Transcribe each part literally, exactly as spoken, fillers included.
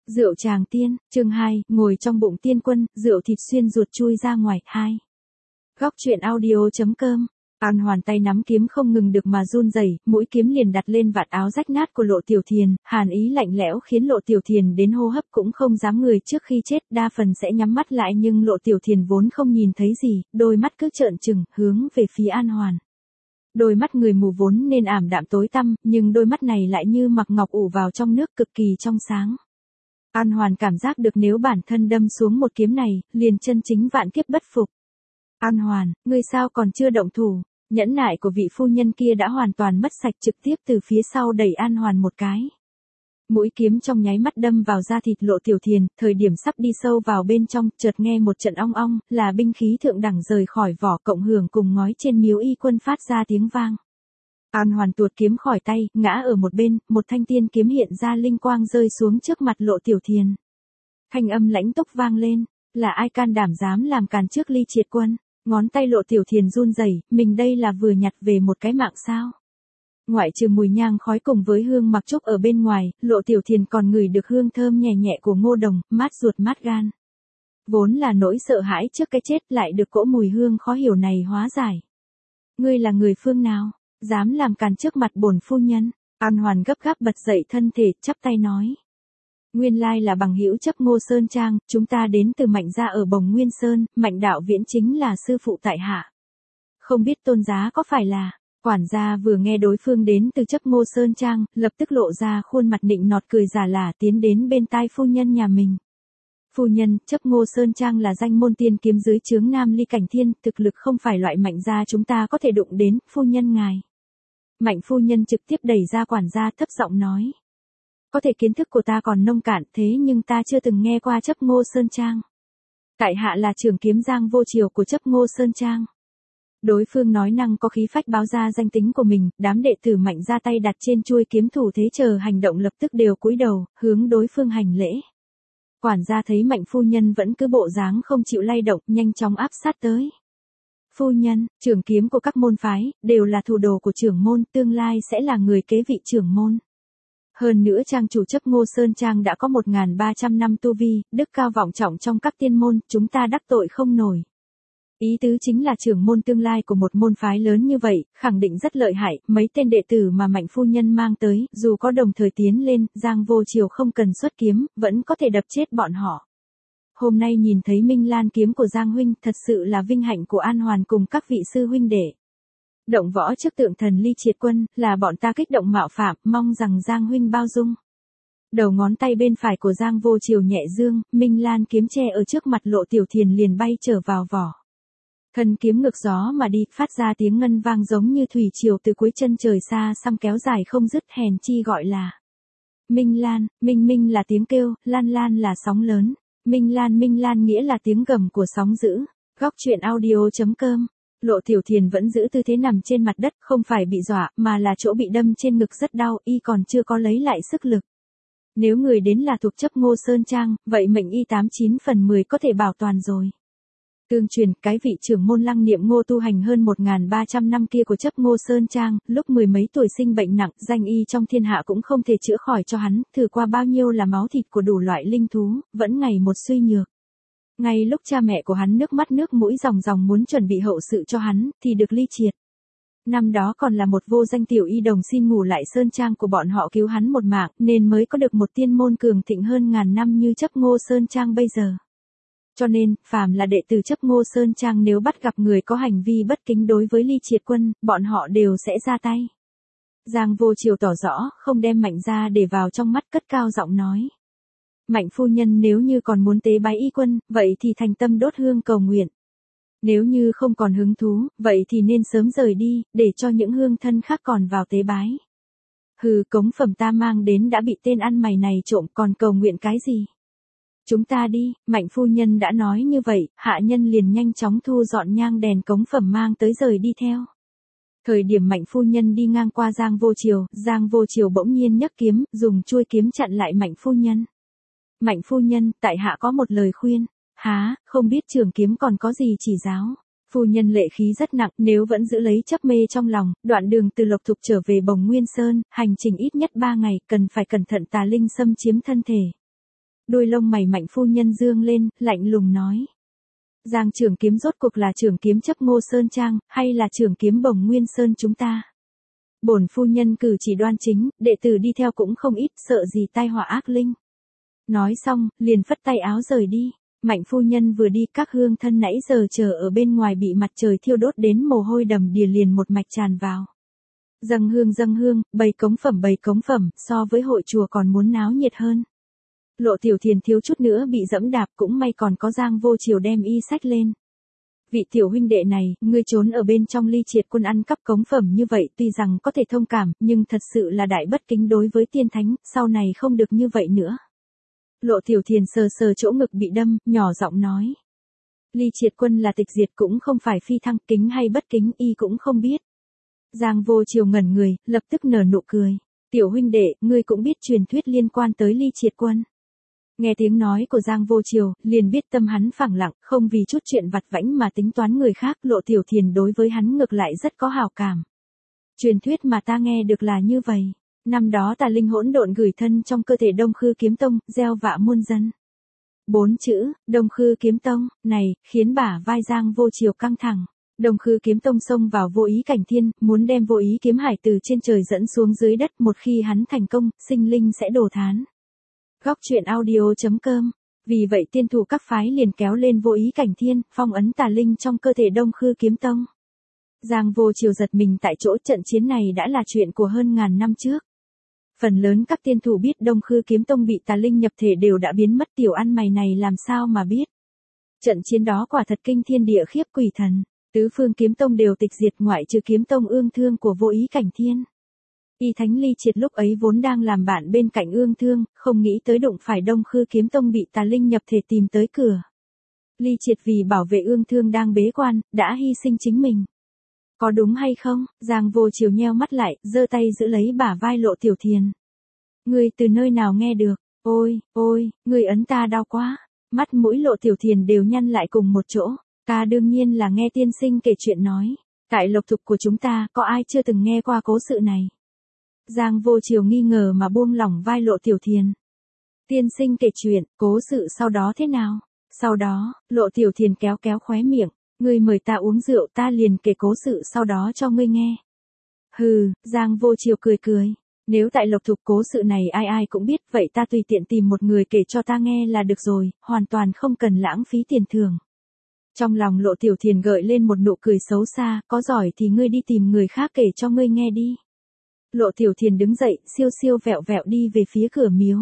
Rượu Tràng Tiên, chương hai, ngồi trong bụng tiên quân, rượu thịt xuyên ruột chui ra ngoài, hai. Góc truyện audio.com. An Hoàn tay nắm kiếm không ngừng được mà run rẩy, mũi kiếm liền đặt lên vạt áo rách nát của Lộ Tiểu Thiền, hàn ý lạnh lẽo khiến Lộ Tiểu Thiền đến hô hấp cũng không dám người trước khi chết, đa phần sẽ nhắm mắt lại nhưng Lộ Tiểu Thiền vốn không nhìn thấy gì, đôi mắt cứ trợn trừng, hướng về phía An Hoàn. Đôi mắt người mù vốn nên ảm đạm tối tăm, nhưng đôi mắt này lại như mặc ngọc ủ vào trong nước cực kỳ trong sáng. An Hoàn cảm giác được nếu bản thân đâm xuống một kiếm này, liền chân chính vạn kiếp bất phục. An Hoàn, ngươi sao còn chưa động thủ? Nhẫn nại của vị phu nhân kia đã hoàn toàn mất sạch, trực tiếp từ phía sau đẩy An Hoàn một cái. Mũi kiếm trong nháy mắt đâm vào da thịt Lộ Tiểu Thiền, thời điểm sắp đi sâu vào bên trong, chợt nghe một trận ong ong, là binh khí thượng đẳng rời khỏi vỏ cộng hưởng cùng ngói trên miếu y quân phát ra tiếng vang. An Hoàn tuột kiếm khỏi tay, ngã ở một bên, một thanh tiên kiếm hiện ra linh quang rơi xuống trước mặt Lộ Tiểu Thiền. Thanh âm lãnh túc vang lên, là ai can đảm dám làm càn trước Ly Triệt Quân? Ngón tay Lộ Tiểu Thiền run rẩy, mình đây là vừa nhặt về một cái mạng sao? Ngoại trừ mùi nhang khói cùng với hương mặc trúc ở bên ngoài, Lộ Tiểu Thiền còn ngửi được hương thơm nhẹ nhẹ của ngô đồng, mát ruột mát gan. Vốn là nỗi sợ hãi trước cái chết lại được cỗ mùi hương khó hiểu này hóa giải. Ngươi là người phương nào? Dám làm càn trước mặt bổn phu nhân? An Hoàn gấp gáp bật dậy thân thể, chắp tay nói. Nguyên lai là bằng hữu chấp Ngô Sơn Trang, chúng ta đến từ Mạnh gia ở Bồng Nguyên Sơn, Mạnh đạo viễn chính là sư phụ tại hạ. Không biết tôn giá có phải là... Quản gia vừa nghe đối phương đến từ chấp Ngô Sơn Trang, lập tức lộ ra khuôn mặt nịnh nọt cười giả lả tiến đến bên tai phu nhân nhà mình. Phu nhân, chấp Ngô Sơn Trang là danh môn tiên kiếm dưới trướng Nam Ly Cảnh Thiên, thực lực không phải loại Mạnh gia chúng ta có thể đụng đến, phu nhân ngài. Mạnh phu nhân trực tiếp đẩy ra quản gia thấp giọng nói. Có thể kiến thức của ta còn nông cạn thế nhưng ta chưa từng nghe qua chấp Ngô Sơn Trang. Tại hạ là trưởng kiếm Giang Vô Triều của chấp Ngô Sơn Trang. Đối phương nói năng có khí phách báo ra danh tính của mình, đám đệ tử Mạnh ra tay đặt trên chuôi kiếm thủ thế chờ hành động lập tức đều cúi đầu, hướng đối phương hành lễ. Quản gia thấy Mạnh phu nhân vẫn cứ bộ dáng không chịu lay động, nhanh chóng áp sát tới. Phu nhân, trưởng kiếm của các môn phái, đều là thủ đồ của trưởng môn, tương lai sẽ là người kế vị trưởng môn. Hơn nữa trang chủ chấp Ngô Sơn Trang đã có một nghìn ba trăm năm tu vi, đức cao vọng trọng trong các tiên môn, chúng ta đắc tội không nổi. Ý tứ chính là trưởng môn tương lai của một môn phái lớn như vậy, khẳng định rất lợi hại, mấy tên đệ tử mà Mạnh phu nhân mang tới, dù có đồng thời tiến lên, Giang Vô Triều không cần xuất kiếm, vẫn có thể đập chết bọn họ. Hôm nay nhìn thấy Minh Lan kiếm của Giang huynh, thật sự là vinh hạnh của An Hoàn cùng các vị sư huynh đệ. Động võ trước tượng thần Ly Triệt Quân, là bọn ta kích động mạo phạm, mong rằng Giang huynh bao dung. Đầu ngón tay bên phải của Giang Vô Triều nhẹ dương, Minh Lan kiếm che ở trước mặt Lộ Tiểu Thiền liền bay trở vào vỏ. Thân kiếm ngược gió mà đi, phát ra tiếng ngân vang giống như thủy triều từ cuối chân trời xa xăm kéo dài không dứt, hèn chi gọi là. Minh Lan, Minh Minh là tiếng kêu, Lan Lan là sóng lớn, Minh Lan Minh Lan nghĩa là tiếng gầm của sóng dữ. Góc truyện audio.com. Lộ Tiểu Thiền vẫn giữ tư thế nằm trên mặt đất, không phải bị dọa, mà là chỗ bị đâm trên ngực rất đau, y còn chưa có lấy lại sức lực. Nếu người đến là thuộc chấp Ngô Sơn Trang, vậy mệnh y tám chín phần mười có thể bảo toàn rồi. Tương truyền, cái vị trưởng môn Lăng Niệm Ngô tu hành hơn một nghìn ba trăm năm kia của chấp Ngô Sơn Trang, lúc mười mấy tuổi sinh bệnh nặng, danh y trong thiên hạ cũng không thể chữa khỏi cho hắn, thử qua bao nhiêu là máu thịt của đủ loại linh thú, vẫn ngày một suy nhược. Ngay lúc cha mẹ của hắn nước mắt nước mũi ròng ròng muốn chuẩn bị hậu sự cho hắn, thì được Ly Triệt. Năm đó còn là một vô danh tiểu y đồng xin ngủ lại Sơn Trang của bọn họ cứu hắn một mạng, nên mới có được một tiên môn cường thịnh hơn ngàn năm như chấp Ngô Sơn Trang bây giờ. Cho nên, phàm là đệ tử chấp Ngô Sơn Trang nếu bắt gặp người có hành vi bất kính đối với Ly Triệt Quân, bọn họ đều sẽ ra tay. Giang Vô Triều tỏ rõ, không đem Mạnh ra để vào trong mắt, cất cao giọng nói. Mạnh phu nhân nếu như còn muốn tế bái y quân, vậy thì thành tâm đốt hương cầu nguyện. Nếu như không còn hứng thú, vậy thì nên sớm rời đi, để cho những hương thân khác còn vào tế bái. Hừ, cống phẩm ta mang đến đã bị tên ăn mày này trộm, còn cầu nguyện cái gì? Chúng ta đi, Mạnh phu nhân đã nói như vậy, hạ nhân liền nhanh chóng thu dọn nhang đèn cống phẩm mang tới rời đi theo. Thời điểm Mạnh phu nhân đi ngang qua Giang Vô Triều, Giang Vô Triều bỗng nhiên nhấc kiếm, dùng chuôi kiếm chặn lại Mạnh phu nhân. Mạnh phu nhân, tại hạ có một lời khuyên. Há, không biết trường kiếm còn có gì chỉ giáo. Phu nhân lệ khí rất nặng, nếu vẫn giữ lấy chấp mê trong lòng, đoạn đường từ Lộc Thục trở về Bồng Nguyên Sơn, hành trình ít nhất ba ngày, cần phải cẩn thận tà linh xâm chiếm thân thể. Đuôi lông mày Mạnh phu nhân dương lên, lạnh lùng nói. Giang trưởng kiếm rốt cuộc là trưởng kiếm chấp Ngô Sơn Trang, hay là trưởng kiếm Bồng Nguyên Sơn chúng ta? Bổn phu nhân cử chỉ đoan chính, đệ tử đi theo cũng không ít, sợ gì tai họa ác linh. Nói xong, liền phất tay áo rời đi. Mạnh phu nhân vừa đi, các hương thân nãy giờ chờ ở bên ngoài bị mặt trời thiêu đốt đến mồ hôi đầm đìa liền một mạch tràn vào. Dâng hương dâng hương, bày cống phẩm bày cống phẩm, so với hội chùa còn muốn náo nhiệt hơn. Lộ Tiểu Thiền thiếu chút nữa bị dẫm đạp, cũng may còn có Giang Vô Triều đem y sách lên. Vị tiểu huynh đệ này, ngươi trốn ở bên trong Ly Triệt quân ăn cắp cống phẩm như vậy tuy rằng có thể thông cảm, nhưng thật sự là đại bất kính đối với tiên thánh, sau này không được như vậy nữa. Lộ Tiểu Thiền sờ sờ chỗ ngực bị đâm, nhỏ giọng nói. Ly Triệt quân là tịch diệt cũng không phải phi thăng, kính hay bất kính y cũng không biết. Giang Vô Triều ngẩn người, lập tức nở nụ cười. Tiểu huynh đệ, ngươi cũng biết truyền thuyết liên quan tới Ly Triệt quân. Nghe tiếng nói của Giang Vô Triều, liền biết tâm hắn phẳng lặng, không vì chút chuyện vặt vãnh mà tính toán người khác. Lộ Tiểu Thiền đối với hắn ngược lại rất có hào cảm. Truyền thuyết mà ta nghe được là như vậy. Năm đó tà linh hỗn độn gửi thân trong cơ thể Đông Khư Kiếm Tông, gieo vạ muôn dân. Bốn chữ, Đông Khư Kiếm Tông, này, khiến bả vai Giang Vô Triều căng thẳng. Đông Khư Kiếm Tông xông vào vô ý cảnh thiên, muốn đem vô ý kiếm hải từ trên trời dẫn xuống dưới đất, một khi hắn thành công, sinh linh sẽ đổ thán. Góc truyện audio chấm com. Vì vậy tiên thủ các phái liền kéo lên vô ý cảnh thiên, phong ấn tà linh trong cơ thể Đông Khư Kiếm Tông. Giang Vô Triều giật mình tại chỗ, trận chiến này đã là chuyện của hơn ngàn năm trước. Phần lớn các tiên thủ biết Đông Khư Kiếm Tông bị tà linh nhập thể đều đã biến mất, tiểu ăn mày này làm sao mà biết. Trận chiến đó quả thật kinh thiên địa khiếp quỷ thần, tứ phương kiếm tông đều tịch diệt ngoại trừ kiếm tông ương thương của vô ý cảnh thiên. Y Thánh Ly Triệt lúc ấy vốn đang làm bạn bên cạnh ương thương, không nghĩ tới đụng phải Đông Khư Kiếm Tông bị tà linh nhập thể tìm tới cửa. Ly Triệt vì bảo vệ ương thương đang bế quan, đã hy sinh chính mình. Có đúng hay không? Giang Vô Triều nheo mắt lại, giơ tay giữ lấy bả vai Lộ Tiểu Thiền. Ngươi từ nơi nào nghe được? Ôi, ôi, ngươi ấn ta đau quá. Mắt mũi Lộ Tiểu Thiền đều nhăn lại cùng một chỗ. Ta đương nhiên là nghe tiên sinh kể chuyện nói. Tại lộc thục của chúng ta, có ai chưa từng nghe qua cố sự này? Giang Vô Triều nghi ngờ mà buông lỏng vai Lộ Tiểu Thiền. Tiên sinh kể chuyện, cố sự sau đó thế nào? Sau đó, Lộ Tiểu Thiền kéo kéo khóe miệng. Ngươi mời ta uống rượu, ta liền kể cố sự sau đó cho ngươi nghe. Hừ, Giang Vô Triều cười cười. Nếu tại lộc thục cố sự này ai ai cũng biết, vậy ta tùy tiện tìm một người kể cho ta nghe là được rồi, hoàn toàn không cần lãng phí tiền thưởng. Trong lòng Lộ Tiểu Thiền gợi lên một nụ cười xấu xa, có giỏi thì ngươi đi tìm người khác kể cho ngươi nghe đi. Lộ Tiểu Thiền đứng dậy, siêu siêu vẹo vẹo đi về phía cửa miếu.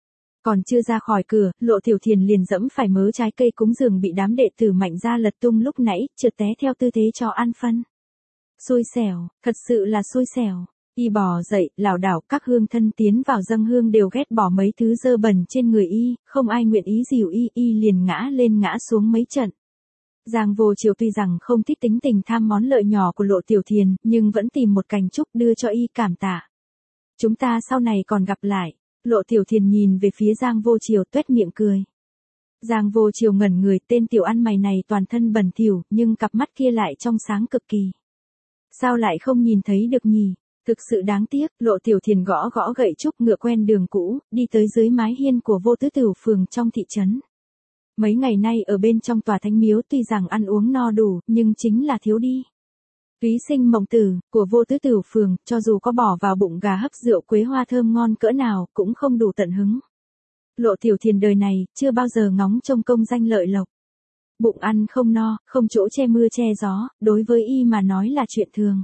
Còn chưa ra khỏi cửa, Lộ Tiểu Thiền liền dẫm phải mớ trái cây cúng dường bị đám đệ tử Mạnh gia lật tung lúc nãy, trượt té theo tư thế cho ăn phân. Xui xẻo, thật sự là xui xẻo. Y bò dậy, lảo đảo, các hương thân tiến vào dâng hương đều ghét bỏ mấy thứ dơ bẩn trên người y, không ai nguyện ý dìu y, y liền ngã lên ngã xuống mấy trận. Giang Vô Triều tuy rằng không thích tính tình tham món lợi nhỏ của Lộ Tiểu Thiền, nhưng vẫn tìm một cành trúc đưa cho y cảm tạ. Chúng ta sau này còn gặp lại. Lộ Tiểu Thiền nhìn về phía Giang Vô Triều tuét miệng cười. Giang Vô Triều ngẩn người, tên tiểu ăn mày này toàn thân bẩn thỉu, nhưng cặp mắt kia lại trong sáng cực kỳ. Sao lại không nhìn thấy được nhỉ? Thực sự đáng tiếc. Lộ Tiểu Thiền gõ gõ gậy trúc ngựa quen đường cũ, đi tới dưới mái hiên của Vô Tứ Tửu phường trong thị trấn. Mấy ngày nay ở bên trong tòa thánh miếu tuy rằng ăn uống no đủ, nhưng chính là thiếu đi. Túy sinh mộng tử, của Vô Tứ Tửu phường, cho dù có bỏ vào bụng gà hấp rượu quế hoa thơm ngon cỡ nào, cũng không đủ tận hứng. Lộ Tiểu Thiền đời này, chưa bao giờ ngóng trông công danh lợi lộc. Bụng ăn không no, không chỗ che mưa che gió, đối với y mà nói là chuyện thường.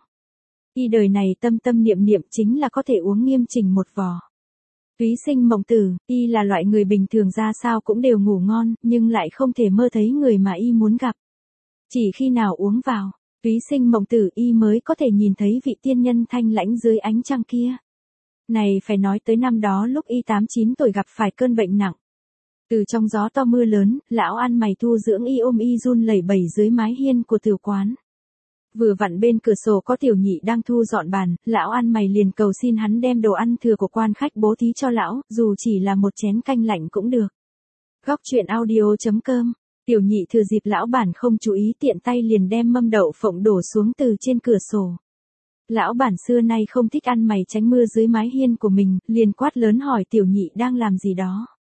Y đời này tâm tâm niệm niệm chính là có thể uống nghiêm chỉnh một vò. Túy sinh mộng tử, y là loại người bình thường ra sao cũng đều ngủ ngon, nhưng lại không thể mơ thấy người mà y muốn gặp. Chỉ khi nào uống vào, túy sinh mộng tử y mới có thể nhìn thấy vị tiên nhân thanh lãnh dưới ánh trăng kia. Này phải nói tới năm đó lúc y tám chín tuổi gặp phải cơn bệnh nặng. Từ trong gió to mưa lớn, lão ăn mày thu dưỡng y ôm y run lẩy bẩy dưới mái hiên của tiểu quán. Vừa vặn bên cửa sổ có tiểu nhị đang thu dọn bàn, lão ăn mày liền cầu xin hắn đem đồ ăn thừa của quan khách bố thí cho lão, dù chỉ là một chén canh lạnh cũng được. Góc truyện audio chấm com. Tiểu nhị thừa dịp lão bản không chú ý tiện tay liền đem mâm đậu phộng đổ xuống từ trên cửa sổ. Lão bản xưa nay không thích ăn mày tránh mưa dưới mái hiên của mình, liền quát lớn hỏi tiểu nhị đang làm gì đó.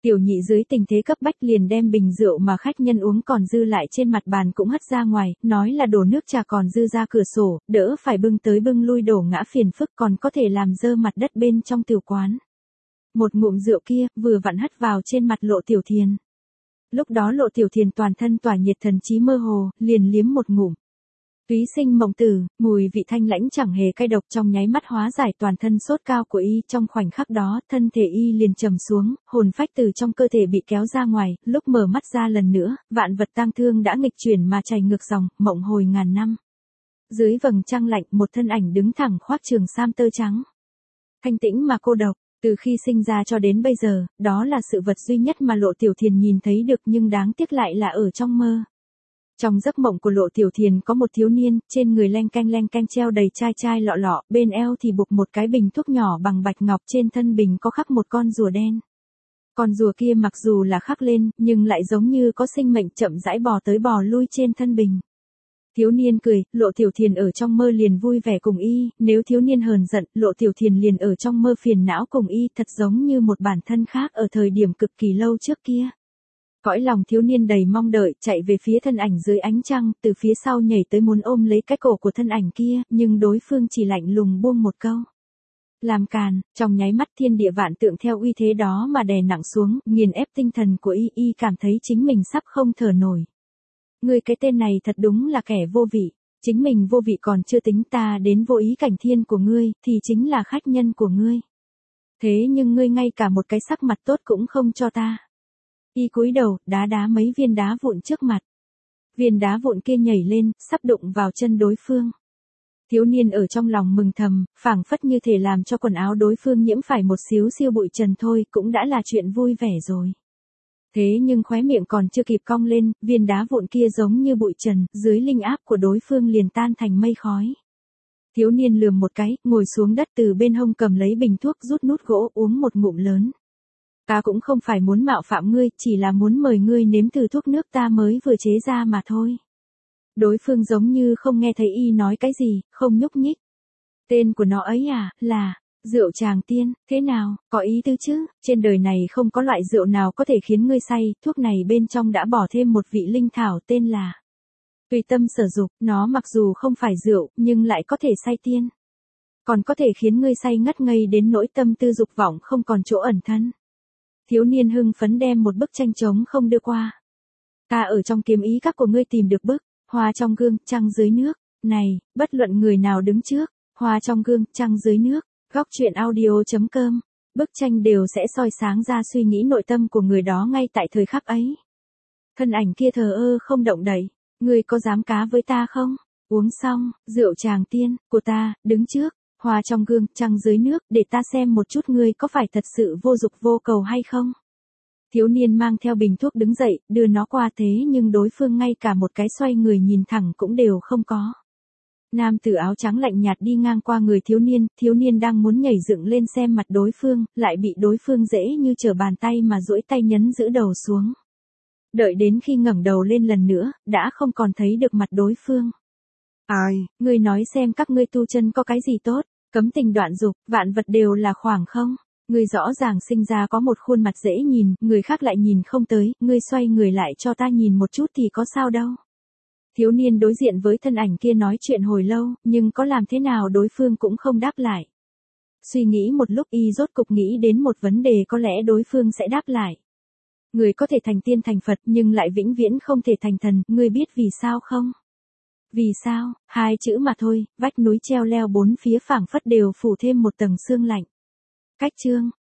Tiểu nhị dưới tình thế cấp bách liền đem bình rượu mà khách nhân uống còn dư lại trên mặt bàn cũng hất ra ngoài, nói là đổ nước trà còn dư ra cửa sổ, đỡ phải bưng tới bưng lui đổ ngã phiền phức còn có thể làm dơ mặt đất bên trong tiểu quán. Một ngụm rượu kia, vừa vặn hất vào trên mặt Lộ Tiểu Thiền. Lúc đó Lộ Tiểu Thiền toàn thân tỏa nhiệt thần trí mơ hồ, liền liếm một ngụm. Túy sinh mộng tử, mùi vị thanh lãnh chẳng hề cay độc trong nháy mắt hóa giải toàn thân sốt cao của y, trong khoảnh khắc đó, thân thể y liền trầm xuống, hồn phách từ trong cơ thể bị kéo ra ngoài, lúc mở mắt ra lần nữa, vạn vật tang thương đã nghịch chuyển mà chảy ngược dòng, mộng hồi ngàn năm. Dưới vầng trăng lạnh, một thân ảnh đứng thẳng khoác trường sam tơ trắng. Thanh tĩnh mà cô độc, từ khi sinh ra cho đến bây giờ, đó là sự vật duy nhất mà Lộ Tiểu Thiền nhìn thấy được nhưng đáng tiếc lại là ở trong mơ. Trong giấc mộng của Lộ Tiểu Thiền có một thiếu niên, trên người leng keng leng keng treo đầy chai chai lọ lọ, bên eo thì buộc một cái bình thuốc nhỏ bằng bạch ngọc, trên thân bình có khắc một con rùa đen. Con rùa kia mặc dù là khắc lên, nhưng lại giống như có sinh mệnh chậm rãi bò tới bò lui trên thân bình. Thiếu niên cười, Lộ Tiểu Thiền ở trong mơ liền vui vẻ cùng y, nếu thiếu niên hờn giận, Lộ Tiểu Thiền liền ở trong mơ phiền não cùng y, thật giống như một bản thân khác ở thời điểm cực kỳ lâu trước kia. Cõi lòng thiếu niên đầy mong đợi, chạy về phía thân ảnh dưới ánh trăng, từ phía sau nhảy tới muốn ôm lấy cái cổ của thân ảnh kia, nhưng đối phương chỉ lạnh lùng buông một câu. Làm càn, trong nháy mắt thiên địa vạn tượng theo uy thế đó mà đè nặng xuống, nghiền ép tinh thần của y, y cảm thấy chính mình sắp không thở nổi. Ngươi cái tên này thật đúng là kẻ vô vị, chính mình vô vị còn chưa tính, ta đến vô ý cảnh thiên của ngươi, thì chính là khách nhân của ngươi. Thế nhưng ngươi ngay cả một cái sắc mặt tốt cũng không cho ta. Y cúi đầu, đá đá mấy viên đá vụn trước mặt. Viên đá vụn kia nhảy lên, sắp đụng vào chân đối phương. Thiếu niên ở trong lòng mừng thầm, phảng phất như thể làm cho quần áo đối phương nhiễm phải một xíu siêu bụi trần thôi, cũng đã là chuyện vui vẻ rồi. Thế nhưng khóe miệng còn chưa kịp cong lên, viên đá vụn kia giống như bụi trần, dưới linh áp của đối phương liền tan thành mây khói. Thiếu niên lườm một cái, ngồi xuống đất, từ bên hông cầm lấy bình thuốc, rút nút gỗ, uống một ngụm lớn. Ta cũng không phải muốn mạo phạm ngươi, chỉ là muốn mời ngươi nếm thử thuốc nước ta mới vừa chế ra mà thôi. Đối phương giống như không nghe thấy y nói cái gì, không nhúc nhích. Tên của nó ấy à, là rượu Tràng Tiên, thế nào, có ý tứ chứ, trên đời này không có loại rượu nào có thể khiến ngươi say, thuốc này bên trong đã bỏ thêm một vị linh thảo tên là tùy tâm sở dục, nó mặc dù không phải rượu, nhưng lại có thể say tiên. Còn có thể khiến ngươi say ngất ngây đến nỗi tâm tư dục vọng không còn chỗ ẩn thân. Thiếu niên hưng phấn đem một bức tranh trống không đưa qua. Ta ở trong kiếm ý các của ngươi tìm được bức, hoa trong gương, trăng dưới nước, này, bất luận người nào đứng trước, hoa trong gương, trăng dưới nước, góc truyện audio chấm com, bức tranh đều sẽ soi sáng ra suy nghĩ nội tâm của người đó ngay tại thời khắc ấy. Thân ảnh kia thờ ơ không động đậy, ngươi có dám cá với ta không? Uống xong, rượu Tràng Tiên, của ta, đứng trước. Hoa trong gương, trăng dưới nước, để ta xem một chút ngươi có phải thật sự vô dục vô cầu hay không. Thiếu niên mang theo bình thuốc đứng dậy, đưa nó qua thế nhưng đối phương ngay cả một cái xoay người nhìn thẳng cũng đều không có. Nam tử áo trắng lạnh nhạt đi ngang qua người thiếu niên, thiếu niên đang muốn nhảy dựng lên xem mặt đối phương, lại bị đối phương dễ như trở bàn tay mà duỗi tay nhấn giữ đầu xuống. Đợi đến khi ngẩng đầu lên lần nữa, đã không còn thấy được mặt đối phương. Ai, ngươi nói xem các ngươi tu chân có cái gì tốt, cấm tình đoạn dục, vạn vật đều là khoảng không? Ngươi rõ ràng sinh ra có một khuôn mặt dễ nhìn, người khác lại nhìn không tới, ngươi xoay người lại cho ta nhìn một chút thì có sao đâu. Thiếu niên đối diện với thân ảnh kia nói chuyện hồi lâu, nhưng có làm thế nào đối phương cũng không đáp lại. Suy nghĩ một lúc y rốt cục nghĩ đến một vấn đề có lẽ đối phương sẽ đáp lại. Người có thể thành tiên thành Phật nhưng lại vĩnh viễn không thể thành thần, ngươi biết vì sao không? Vì sao, hai chữ mà thôi, vách núi treo leo bốn phía phảng phất đều phủ thêm một tầng sương lạnh. Cách chương